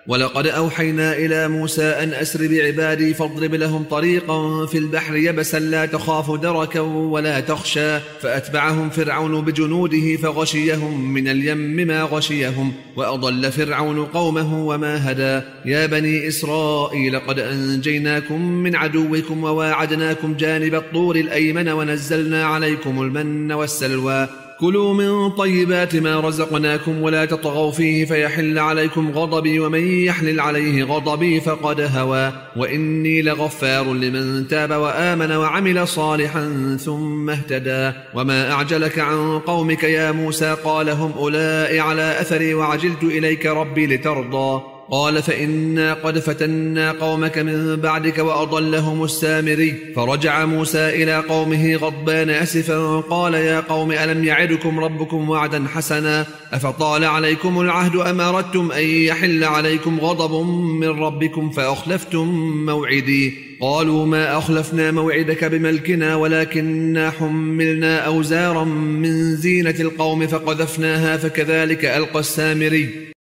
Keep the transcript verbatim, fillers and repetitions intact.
ولقد أوحينا إلى موسى أن أسر بعبادي فاضرب لهم طريقا في البحر يبسا لا تخاف دركا ولا تخشى فأتبعهم فرعون بجنوده فغشيهم من اليم ما غشيهم وأضل فرعون قومه وما هدى يا بني إسرائيل قد أنجيناكم من عدوكم وواعدناكم جانب الطور الأيمن ونزلنا عليكم المن والسلوى كلوا من طيبات ما رزقناكم ولا تطغوا فيه فيحل عليكم غضبي ومن يحلل عليه غضبي فقد هوى وإني لغفار لمن تاب وآمن وعمل صالحا ثم اهتدى وما أعجلك عن قومك يا موسى قال هم أولئك على أثري وعجلت إليك ربي لترضى قال فإنا قد فتنا قومك من بعدك وأضلهم السامري فرجع موسى إلى قومه غضبان أسفا قال يا قوم ألم يعدكم ربكم وعدا حسنا أفطال عليكم العهد أم أردتم أن يحل عليكم غضب من ربكم فأخلفتم موعدي قالوا ما أخلفنا موعدك بملكنا ولكننا حملنا أوزارا من زينة القوم فقذفناها فكذلك ألقى السامري